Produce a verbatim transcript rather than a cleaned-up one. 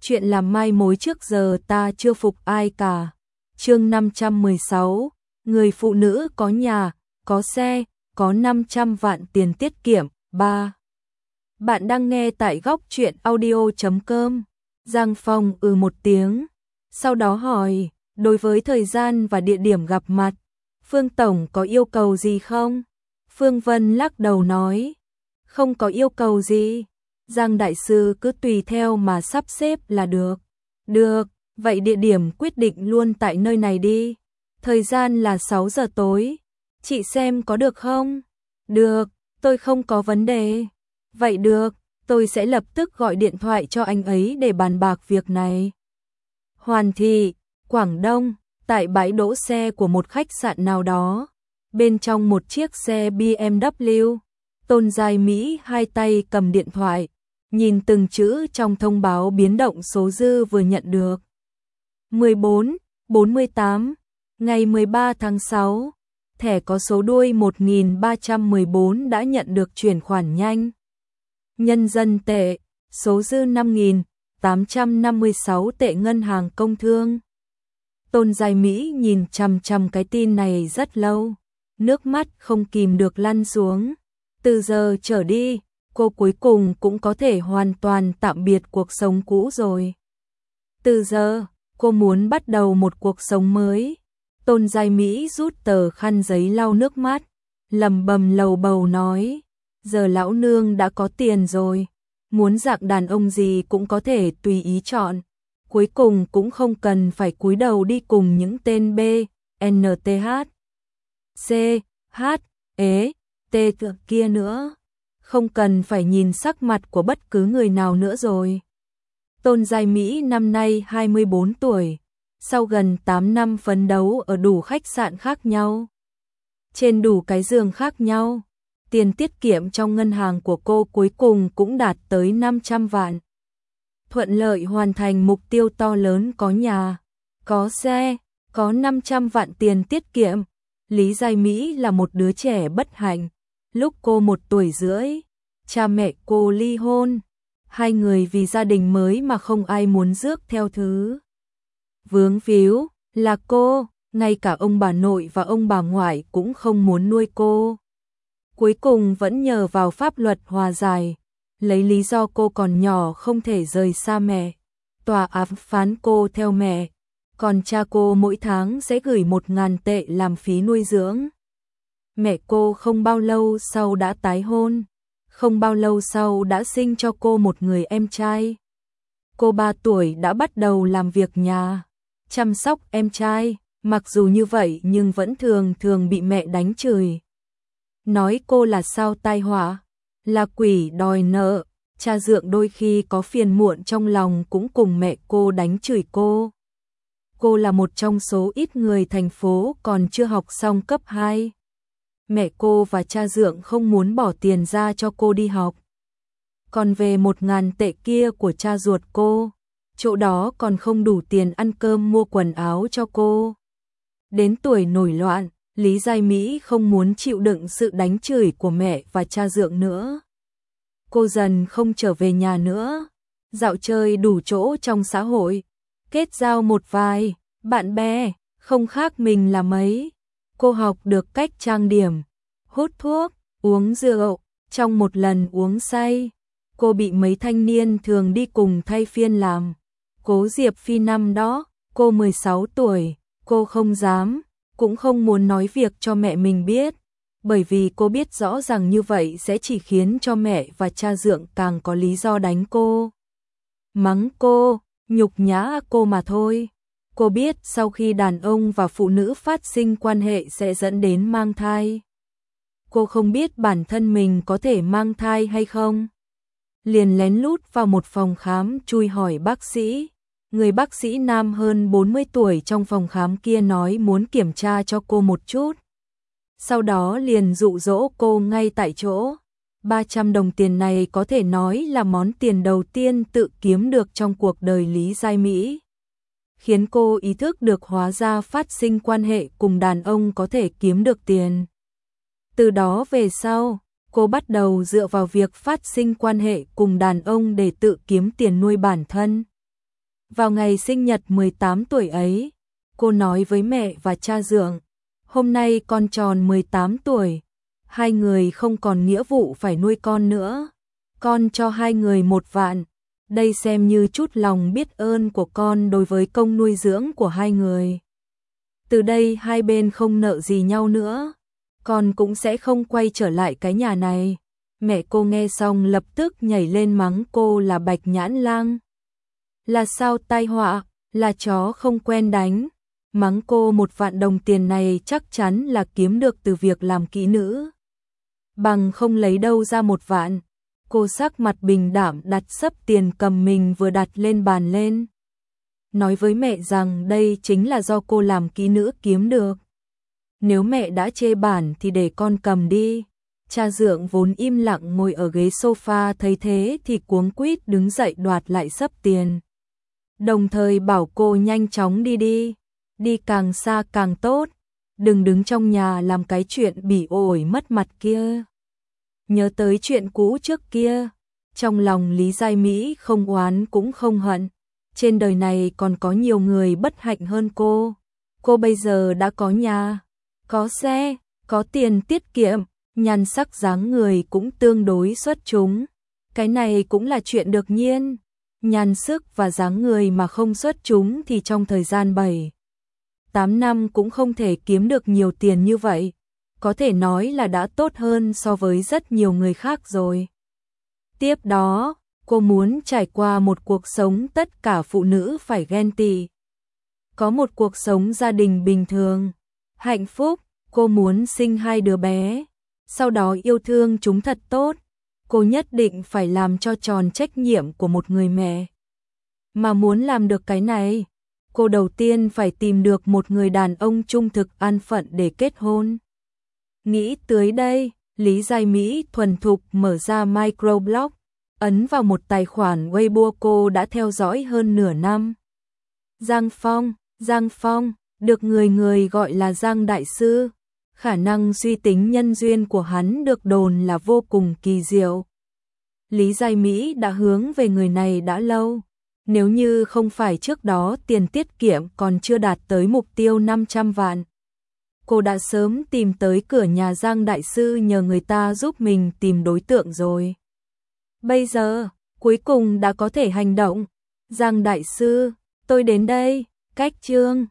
chuyện làm mai mối trước giờ ta chưa phục ai cả. Chương năm trăm mười sáu, người phụ nữ có nhà, có xe, có năm trăm vạn tiền tiết kiệm. ba. Bạn đang nghe tại góc truyện audio chấm com. Giang Phong ừ một tiếng, sau đó hỏi, đối với thời gian và địa điểm gặp mặt, Phương Tổng có yêu cầu gì không? Phương Vân lắc đầu nói, không có yêu cầu gì, Giang Đại Sư cứ tùy theo mà sắp xếp là được. Được, vậy địa điểm quyết định luôn tại nơi này đi. Thời gian là sáu giờ tối, chị xem có được không? Được, tôi không có vấn đề. Vậy được, tôi sẽ lập tức gọi điện thoại cho anh ấy để bàn bạc việc này. Hoàn Thị, Quảng Đông, tại bãi đỗ xe của một khách sạn nào đó, bên trong một chiếc xe bê em vê, Tôn Giai Mỹ hai tay cầm điện thoại, nhìn từng chữ trong thông báo biến động số dư vừa nhận được. mười bốn bốn mươi tám, ngày mười ba tháng sáu, thẻ có số đuôi một nghìn ba trăm mười bốn đã nhận được chuyển khoản nhanh. Nhân dân tệ, số dư năm nghìn tám trăm năm mươi sáu tệ ngân hàng công thương. Tôn Giai Mỹ nhìn chằm chằm cái tin này rất lâu, nước mắt không kìm được lăn xuống. Từ giờ trở đi, cô cuối cùng cũng có thể hoàn toàn tạm biệt cuộc sống cũ rồi. Từ giờ, cô muốn bắt đầu một cuộc sống mới. Tôn Giai Mỹ rút tờ khăn giấy lau nước mắt, lầm bầm lầu bầu nói, giờ lão nương đã có tiền rồi, muốn dạng đàn ông gì cũng có thể tùy ý chọn, cuối cùng cũng không cần phải cúi đầu đi cùng những tên B, N T H, C, H, E, T kia nữa, không cần phải nhìn sắc mặt của bất cứ người nào nữa rồi. Tôn Giai Mỹ năm nay hai mươi bốn tuổi, sau gần tám năm phấn đấu ở đủ khách sạn khác nhau, trên đủ cái giường khác nhau, tiền tiết kiệm trong ngân hàng của cô cuối cùng cũng đạt tới năm trăm vạn. Thuận lợi hoàn thành mục tiêu to lớn, có nhà, có xe, có năm trăm vạn tiền tiết kiệm. Lý Giai Mỹ là một đứa trẻ bất hạnh. Lúc cô một tuổi rưỡi, cha mẹ cô ly hôn. Hai người vì gia đình mới mà không ai muốn rước theo thứ vướng víu là cô, ngay cả ông bà nội và ông bà ngoại cũng không muốn nuôi cô. Cuối cùng vẫn nhờ vào pháp luật hòa giải, lấy lý do cô còn nhỏ không thể rời xa mẹ, tòa án phán cô theo mẹ, còn cha cô mỗi tháng sẽ gửi một ngàn tệ làm phí nuôi dưỡng. Mẹ cô không bao lâu sau đã tái hôn, không bao lâu sau đã sinh cho cô một người em trai. Cô ba tuổi đã bắt đầu làm việc nhà, chăm sóc em trai, mặc dù như vậy nhưng vẫn thường thường bị mẹ đánh chửi. Nói cô là sao tai họa, là quỷ đòi nợ, cha dượng đôi khi có phiền muộn trong lòng cũng cùng mẹ cô đánh chửi cô. Cô là một trong số ít người thành phố còn chưa học xong cấp hai. Mẹ cô và cha dượng không muốn bỏ tiền ra cho cô đi học. Còn về một ngàn tệ kia của cha ruột cô, chỗ đó còn không đủ tiền ăn cơm mua quần áo cho cô. Đến tuổi nổi loạn, Lý Giai Mỹ không muốn chịu đựng sự đánh chửi của mẹ và cha dượng nữa. Cô dần không trở về nhà nữa, dạo chơi đủ chỗ trong xã hội, kết giao một vài bạn bè, không khác mình là mấy. Cô học được cách trang điểm, hút thuốc, uống rượu. Trong một lần uống say, cô bị mấy thanh niên thường đi cùng thay phiên làm. Cố Diệp Phi năm đó, cô mười sáu tuổi, cô không dám, cũng không muốn nói việc cho mẹ mình biết, bởi vì cô biết rõ rằng như vậy sẽ chỉ khiến cho mẹ và cha dượng càng có lý do đánh cô, mắng cô, nhục nhã cô mà thôi. Cô biết sau khi đàn ông và phụ nữ phát sinh quan hệ sẽ dẫn đến mang thai. Cô không biết bản thân mình có thể mang thai hay không, liền lén lút vào một phòng khám chui hỏi bác sĩ. Người bác sĩ nam hơn bốn mươi tuổi trong phòng khám kia nói muốn kiểm tra cho cô một chút. Sau đó liền dụ dỗ cô ngay tại chỗ. ba trăm đồng tiền này có thể nói là món tiền đầu tiên tự kiếm được trong cuộc đời Lý Giai Mỹ, khiến cô ý thức được hóa ra phát sinh quan hệ cùng đàn ông có thể kiếm được tiền. Từ đó về sau, cô bắt đầu dựa vào việc phát sinh quan hệ cùng đàn ông để tự kiếm tiền nuôi bản thân. Vào ngày sinh nhật mười tám tuổi ấy, cô nói với mẹ và cha dượng, hôm nay con tròn mười tám tuổi, hai người không còn nghĩa vụ phải nuôi con nữa, con cho hai người một vạn, đây xem như chút lòng biết ơn của con đối với công nuôi dưỡng của hai người. Từ đây hai bên không nợ gì nhau nữa, con cũng sẽ không quay trở lại cái nhà này. Mẹ cô nghe xong lập tức nhảy lên mắng cô là Bạch Nhãn Lang. Là sao tai họa, là chó không quen đánh. Mắng cô một vạn đồng tiền này chắc chắn là kiếm được từ việc làm kỹ nữ. Bằng không lấy đâu ra một vạn. Cô sắc mặt bình đảm đặt sấp tiền cầm mình vừa đặt lên bàn lên. Nói với mẹ rằng đây chính là do cô làm kỹ nữ kiếm được. Nếu mẹ đã chê bản thì để con cầm đi. Cha dượng vốn im lặng ngồi ở ghế sofa thấy thế thì cuống quýt đứng dậy đoạt lại sấp tiền. Đồng thời bảo cô nhanh chóng đi đi, đi càng xa càng tốt, đừng đứng trong nhà làm cái chuyện bỉ ổi mất mặt kia. Nhớ tới chuyện cũ trước kia, trong lòng Lý Giai Mỹ không oán cũng không hận, trên đời này còn có nhiều người bất hạnh hơn cô. Cô bây giờ đã có nhà, có xe, có tiền tiết kiệm, nhan sắc dáng người cũng tương đối xuất chúng. Cái này cũng là chuyện đương nhiên. Nhan sức và dáng người mà không xuất chúng thì trong thời gian bảy, tám năm cũng không thể kiếm được nhiều tiền như vậy. Có thể nói là đã tốt hơn so với rất nhiều người khác rồi. Tiếp đó, cô muốn trải qua một cuộc sống tất cả phụ nữ phải ghen tị. Có một cuộc sống gia đình bình thường, hạnh phúc, cô muốn sinh hai đứa bé, sau đó yêu thương chúng thật tốt. Cô nhất định phải làm cho tròn trách nhiệm của một người mẹ. Mà muốn làm được cái này, cô đầu tiên phải tìm được một người đàn ông trung thực an phận để kết hôn. Nghĩ tới đây, Lý Giai Mỹ thuần thục mở ra microblog, ấn vào một tài khoản Weibo cô đã theo dõi hơn nửa năm. Giang Phong, Giang Phong, được người người gọi là Giang Đại Sư. Khả năng suy tính nhân duyên của hắn được đồn là vô cùng kỳ diệu. Lý Giai Mỹ đã hướng về người này đã lâu. Nếu như không phải trước đó tiền tiết kiệm còn chưa đạt tới mục tiêu năm trăm vạn, cô đã sớm tìm tới cửa nhà Giang Đại Sư nhờ người ta giúp mình tìm đối tượng rồi. Bây giờ, cuối cùng đã có thể hành động. Giang Đại Sư, tôi đến đây, cách chương